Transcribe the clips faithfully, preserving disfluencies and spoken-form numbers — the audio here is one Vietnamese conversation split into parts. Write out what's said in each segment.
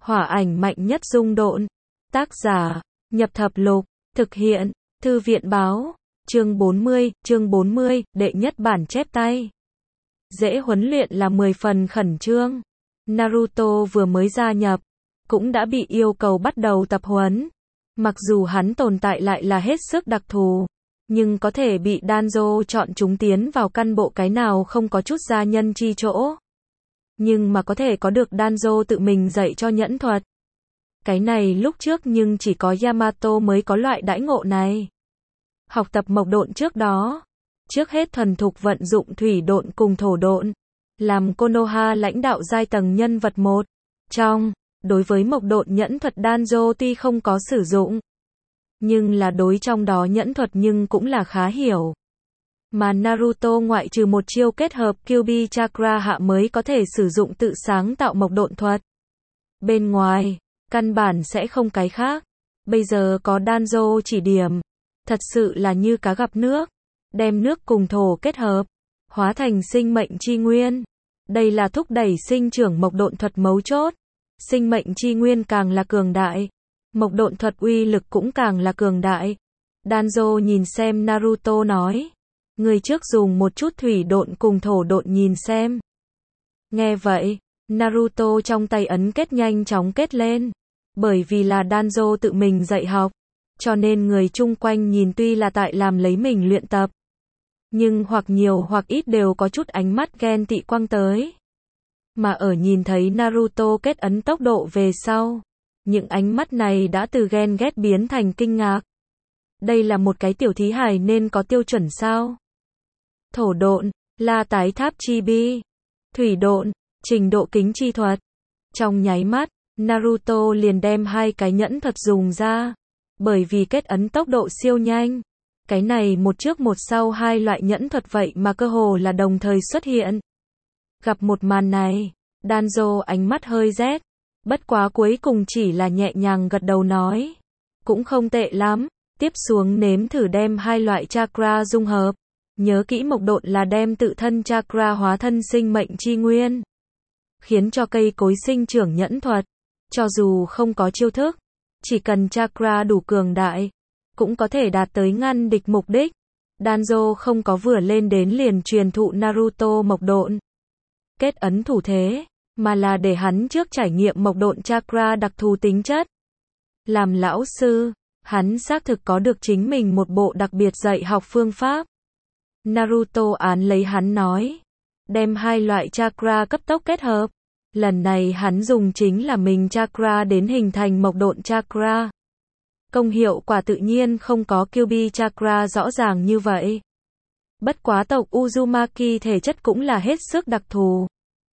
Hỏa ảnh mạnh nhất dung độn. Tác giả, Nhập Thập Lục, thực hiện, Thư viện báo, chương bốn mươi, chương bốn mươi, đệ nhất bản chép tay. Dễ huấn luyện là mười phần khẩn trương. Naruto vừa mới gia nhập, cũng đã bị yêu cầu bắt đầu tập huấn. Mặc dù hắn tồn tại lại là hết sức đặc thù, nhưng có thể bị Danzo chọn chúng tiến vào căn bộ cái nào không có chút gia nhân chi chỗ. Nhưng mà có thể có được Danzo tự mình dạy cho nhẫn thuật. Cái này lúc trước nhưng chỉ có Yamato mới có loại đãi ngộ này. Học tập mộc độn trước đó, trước hết thuần thục vận dụng thủy độn cùng thổ độn, làm Konoha lãnh đạo giai tầng nhân vật một. Trong, đối với mộc độn nhẫn thuật Danzo tuy không có sử dụng, nhưng là đối trong đó nhẫn thuật nhưng cũng là khá hiểu. Mà Naruto ngoại trừ một chiêu kết hợp Kyuubi Chakra hạ mới có thể sử dụng tự sáng tạo mộc độn thuật. Bên ngoài, căn bản sẽ không cái khác. Bây giờ có Danzo chỉ điểm, thật sự là như cá gặp nước, đem nước cùng thổ kết hợp, hóa thành sinh mệnh chi nguyên. Đây là thúc đẩy sinh trưởng mộc độn thuật mấu chốt. Sinh mệnh chi nguyên càng là cường đại, mộc độn thuật uy lực cũng càng là cường đại. Danzo nhìn xem Naruto nói, người trước dùng một chút thủy độn cùng thổ độn nhìn xem. Nghe vậy, Naruto trong tay ấn kết nhanh chóng kết lên. Bởi vì là Danzo tự mình dạy học, cho nên người chung quanh nhìn tuy là tại làm lấy mình luyện tập, nhưng hoặc nhiều hoặc ít đều có chút ánh mắt ghen tị quăng tới. Mà ở nhìn thấy Naruto kết ấn tốc độ về sau, những ánh mắt này đã từ ghen ghét biến thành kinh ngạc. Đây là một cái tiểu thí hài nên có tiêu chuẩn sao? Thổ độn, La Tái Tháp Chi Bi. Thủy độn, Trình Độ Kính Chi Thuật. Trong nháy mắt, Naruto liền đem hai cái nhẫn thuật dùng ra. Bởi vì kết ấn tốc độ siêu nhanh, cái này một trước một sau hai loại nhẫn thuật vậy mà cơ hồ là đồng thời xuất hiện. Gặp một màn này, Danzo ánh mắt hơi rét, bất quá cuối cùng chỉ là nhẹ nhàng gật đầu nói, cũng không tệ lắm, tiếp xuống nếm thử đem hai loại chakra dung hợp. Nhớ kỹ mộc độn là đem tự thân chakra hóa thân sinh mệnh chi nguyên, khiến cho cây cối sinh trưởng nhẫn thuật. Cho dù không có chiêu thức, chỉ cần chakra đủ cường đại, cũng có thể đạt tới ngăn địch mục đích. Danzo không có vừa lên đến liền truyền thụ Naruto mộc độn kết ấn thủ thế, mà là để hắn trước trải nghiệm mộc độn chakra đặc thù tính chất. Làm lão sư, hắn xác thực có được chính mình một bộ đặc biệt dạy học phương pháp. Naruto án lấy hắn nói, đem hai loại chakra cấp tốc kết hợp. Lần này hắn dùng chính là mình chakra đến hình thành mộc độn chakra. Công hiệu quả tự nhiên không có Kyuubi chakra rõ ràng như vậy. Bất quá tộc Uzumaki thể chất cũng là hết sức đặc thù,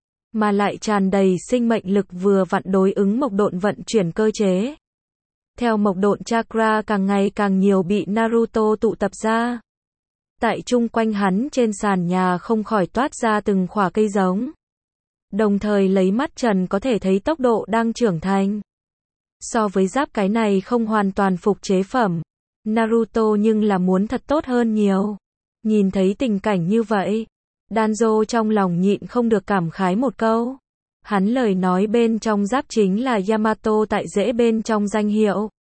mà lại tràn đầy sinh mệnh lực vừa vặn đối ứng mộc độn vận chuyển cơ chế. Theo mộc độn chakra càng ngày càng nhiều bị Naruto tụ tập ra, tại chung quanh hắn trên sàn nhà không khỏi toát ra từng khỏa cây giống. Đồng thời lấy mắt trần có thể thấy tốc độ đang trưởng thành. So với giáp cái này không hoàn toàn phục chế phẩm, Naruto nhưng là muốn thật tốt hơn nhiều. Nhìn thấy tình cảnh như vậy, Danzo trong lòng nhịn không được cảm khái một câu. Hắn lời nói bên trong giáp chính là Yamato tại rễ bên trong danh hiệu.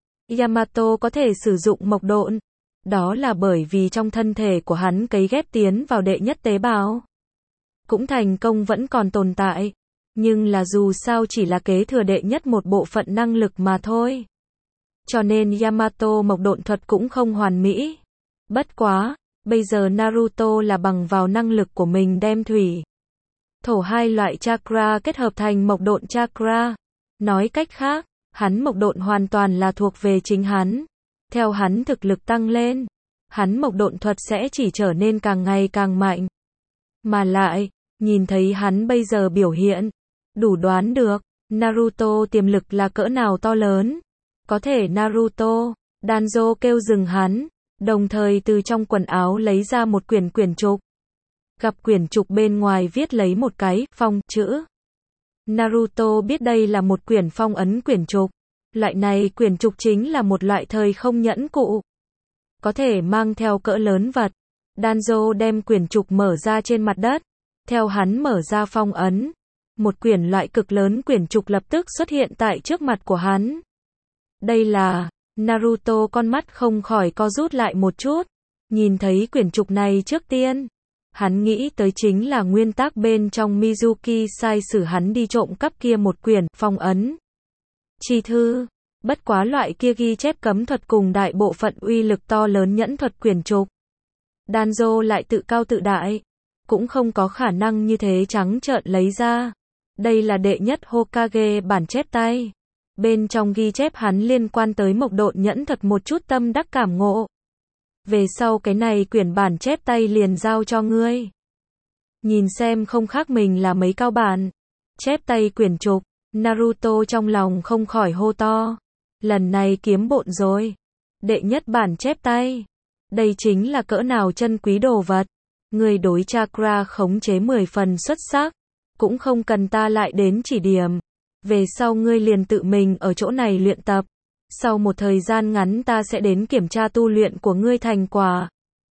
Yamato có thể sử dụng mộc độn, đó là bởi vì trong thân thể của hắn cấy ghép tiến vào đệ nhất tế bào. Cũng thành công vẫn còn tồn tại, nhưng là dù sao chỉ là kế thừa đệ nhất một bộ phận năng lực mà thôi. Cho nên Yamato mộc độn thuật cũng không hoàn mỹ. Bất quá, bây giờ Naruto là bằng vào năng lực của mình đem thủy, thổ hai loại chakra kết hợp thành mộc độn chakra. Nói cách khác, hắn mộc độn hoàn toàn là thuộc về chính hắn. Theo hắn thực lực tăng lên, hắn mộc độn thuật sẽ chỉ trở nên càng ngày càng mạnh. Mà lại, nhìn thấy hắn bây giờ biểu hiện, đủ đoán được, Naruto tiềm lực là cỡ nào to lớn. Có thể Naruto, Danzo kêu dừng hắn, đồng thời từ trong quần áo lấy ra một quyển quyển trục. Gặp quyển trục bên ngoài viết lấy một cái phong chữ. Naruto biết đây là một quyển phong ấn quyển trục. Loại này quyển trục chính là một loại thời không nhẫn cụ, có thể mang theo cỡ lớn vật. Danzo đem quyển trục mở ra trên mặt đất, theo hắn mở ra phong ấn. một quyển loại cực lớn quyển trục lập tức xuất hiện tại trước mặt của hắn. Đây là, Naruto con mắt không khỏi co rút lại một chút, nhìn thấy quyển trục này trước tiên. Hắn nghĩ tới chính là nguyên tắc bên trong Mizuki sai sử hắn đi trộm cắp kia một quyển phong ấn chi thư. Bất quá loại kia ghi chép cấm thuật cùng đại bộ phận uy lực to lớn nhẫn thuật quyển trục. Danzo lại tự cao tự đại, cũng không có khả năng như thế trắng trợn lấy ra. Đây là đệ nhất Hokage bản chép tay. Bên trong ghi chép hắn liên quan tới mộc độn nhẫn thuật một chút tâm đắc cảm ngộ. Về sau cái này quyển bản chép tay liền giao cho ngươi. Nhìn xem không khác mình là mấy cao bản. Chép tay quyển trục, Naruto trong lòng không khỏi hô to. Lần này kiếm bộn rồi. Đệ nhất bản chép tay. Đây chính là cỡ nào chân quý đồ vật. Người đối chakra khống chế mười phần xuất sắc. Cũng không cần ta lại đến chỉ điểm. Về sau ngươi liền tự mình ở chỗ này luyện tập. Sau một thời gian ngắn ta sẽ đến kiểm tra tu luyện của ngươi thành quả.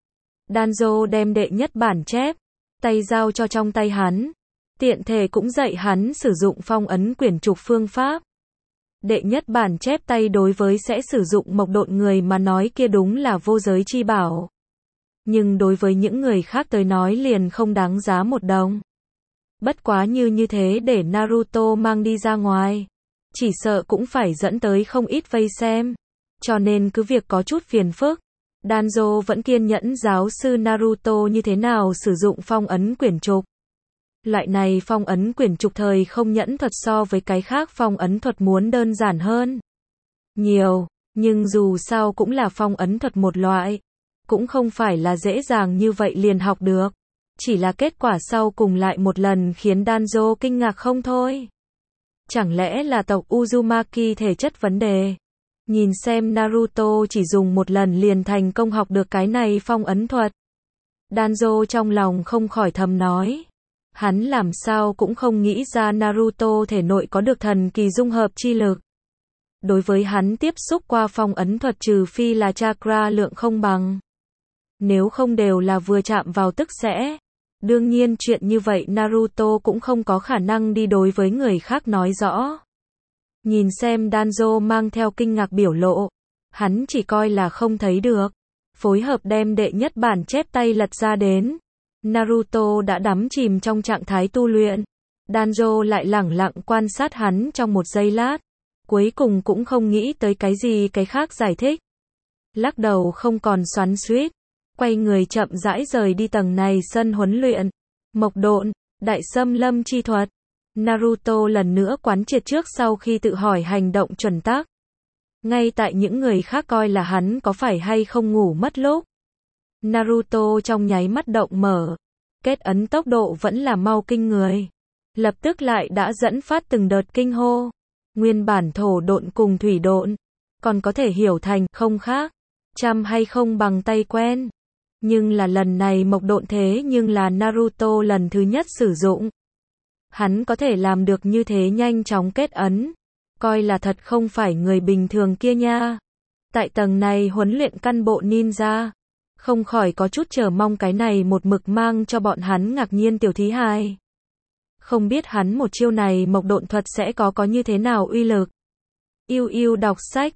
Danzo đem đệ nhất bản chép tay giao cho trong tay hắn. Tiện thể cũng dạy hắn sử dụng phong ấn quyển trục phương pháp. Đệ nhất bản chép tay đối với sẽ sử dụng mộc độn người mà nói kia đúng là vô giới chi bảo. Nhưng đối với những người khác tới nói liền không đáng giá một đồng. Bất quá như như thế để Naruto mang đi ra ngoài, chỉ sợ cũng phải dẫn tới không ít vây xem. Cho nên cứ việc có chút phiền phức, Danzo vẫn kiên nhẫn giáo sư Naruto như thế nào sử dụng phong ấn quyển trục. Loại này phong ấn quyển trục thời không nhẫn thuật so với cái khác phong ấn thuật muốn đơn giản hơn nhiều, nhưng dù sao cũng là phong ấn thuật một loại, cũng không phải là dễ dàng như vậy liền học được. Chỉ là kết quả sau cùng lại một lần khiến Danzo kinh ngạc không thôi. Chẳng lẽ là tộc Uzumaki thể chất vấn đề? Nhìn xem Naruto chỉ dùng một lần liền thành công học được cái này phong ấn thuật. Danzo trong lòng không khỏi thầm nói. Hắn làm sao cũng không nghĩ ra Naruto thể nội có được thần kỳ dung hợp chi lực. Đối với hắn tiếp xúc qua phong ấn thuật trừ phi là chakra lượng không bằng. Nếu không đều là vừa chạm vào tức sẽ. Đương nhiên chuyện như vậy Naruto cũng không có khả năng đi đối với người khác nói rõ. Nhìn xem Danzo mang theo kinh ngạc biểu lộ. Hắn chỉ coi là không thấy được. Phối hợp đem đệ nhất bản chép tay lật ra đến. Naruto đã đắm chìm trong trạng thái tu luyện. Danzo lại lẳng lặng quan sát hắn trong một giây lát. Cuối cùng cũng không nghĩ tới cái gì cái khác giải thích. Lắc đầu không còn xoắn xuýt. Quay người chậm rãi rời đi tầng này sân huấn luyện. Mộc độn, đại xâm lâm chi thuật. Naruto lần nữa quán triệt trước sau khi tự hỏi hành động chuẩn tắc. Ngay tại những người khác coi là hắn có phải hay không ngủ mất lúc. Naruto trong nháy mắt động mở. Kết ấn tốc độ vẫn là mau kinh người. Lập tức lại đã dẫn phát từng đợt kinh hô. Nguyên bản thổ độn cùng thủy độn. Còn có thể hiểu thành không khác. Chăm hay không bằng tay quen. Nhưng là lần này mộc độn thế nhưng là Naruto lần thứ nhất sử dụng. Hắn có thể làm được như thế nhanh chóng kết ấn. Coi là thật không phải người bình thường kia nha. Tại tầng này huấn luyện căn bộ ninja. Không khỏi có chút chờ mong cái này một mực mang cho bọn hắn ngạc nhiên tiểu thí hài. Không biết hắn một chiêu này mộc độn thuật sẽ có có như thế nào uy lực. Yêu yêu đọc sách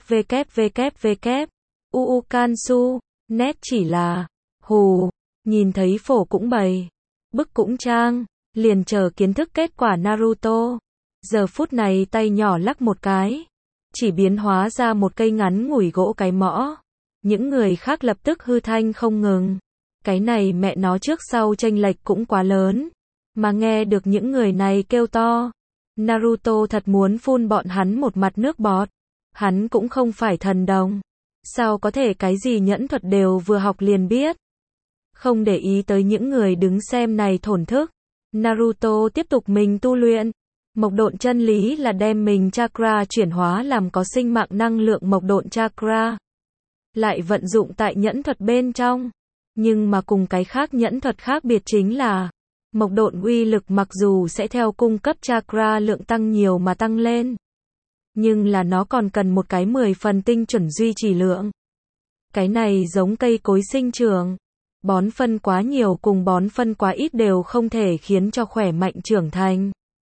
www. Uukansu. Nét chỉ là. Hù. Nhìn thấy phổ cũng bày. Bức cũng trang. Liền chờ kiến thức kết quả Naruto. Giờ phút này tay nhỏ lắc một cái. Chỉ biến hóa ra một cây ngắn ngủi gỗ cái mõ. Những người khác lập tức hư thanh không ngừng. Cái này mẹ nó trước sau chênh lệch cũng quá lớn. Mà nghe được những người này kêu to. Naruto thật muốn phun bọn hắn một mặt nước bọt. Hắn cũng không phải thần đồng. Sao có thể cái gì nhẫn thuật đều vừa học liền biết. Không để ý tới những người đứng xem này thổn thức. Naruto tiếp tục mình tu luyện. Mộc độn chân lý là đem mình chakra chuyển hóa làm có sinh mạng năng lượng mộc độn chakra. Lại vận dụng tại nhẫn thuật bên trong. Nhưng mà cùng cái khác nhẫn thuật khác biệt chính là mộc độn uy lực mặc dù sẽ theo cung cấp chakra lượng tăng nhiều mà tăng lên. Nhưng là nó còn cần một cái mười phần tinh chuẩn duy trì lượng. Cái này giống cây cối sinh trưởng. Bón phân quá nhiều cùng bón phân quá ít đều không thể khiến cho khỏe mạnh trưởng thành.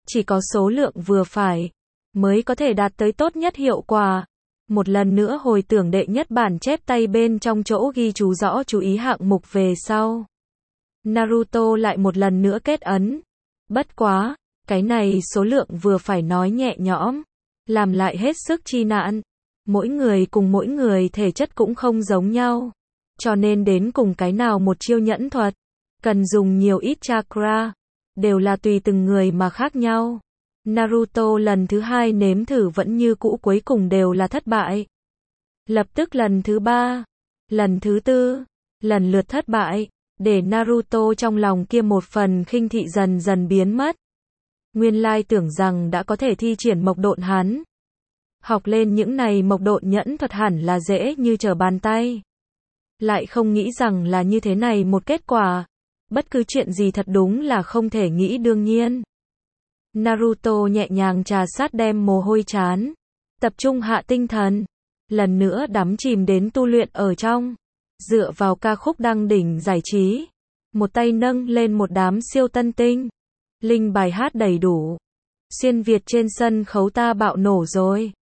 chỉ có số lượng vừa phải, mới có thể đạt tới tốt nhất hiệu quả. Một lần nữa hồi tưởng đệ nhất bản chép tay bên trong chỗ ghi chú rõ chú ý hạng mục về sau. Naruto lại một lần nữa kết ấn. Bất quá, cái này số lượng vừa phải nói nhẹ nhõm, làm lại hết sức chi nạn. Mỗi người cùng mỗi người thể chất cũng không giống nhau, cho nên đến cùng cái nào một chiêu nhẫn thuật, cần dùng nhiều ít chakra, đều là tùy từng người mà khác nhau. Naruto lần thứ hai nếm thử vẫn như cũ, cuối cùng đều là thất bại. Lập tức lần thứ ba, lần thứ tư, lần lượt thất bại, để Naruto trong lòng kia một phần khinh thị dần dần biến mất. Nguyên lai tưởng rằng đã có thể thi triển mộc độn hắn. Học lên những này mộc độn nhẫn thuật hẳn là dễ như trở bàn tay. Lại không nghĩ rằng là như thế này một kết quả. Bất cứ chuyện gì thật đúng là không thể nghĩ đương nhiên. Naruto nhẹ nhàng trà sát đem mồ hôi trán, tập trung hạ tinh thần, lần nữa đắm chìm đến tu luyện ở trong, dựa vào ca khúc đăng đỉnh giải trí, một tay nâng lên một đám siêu tân tinh, linh bài hát đầy đủ, xuyên Việt trên sân khấu ta bạo nổ rồi.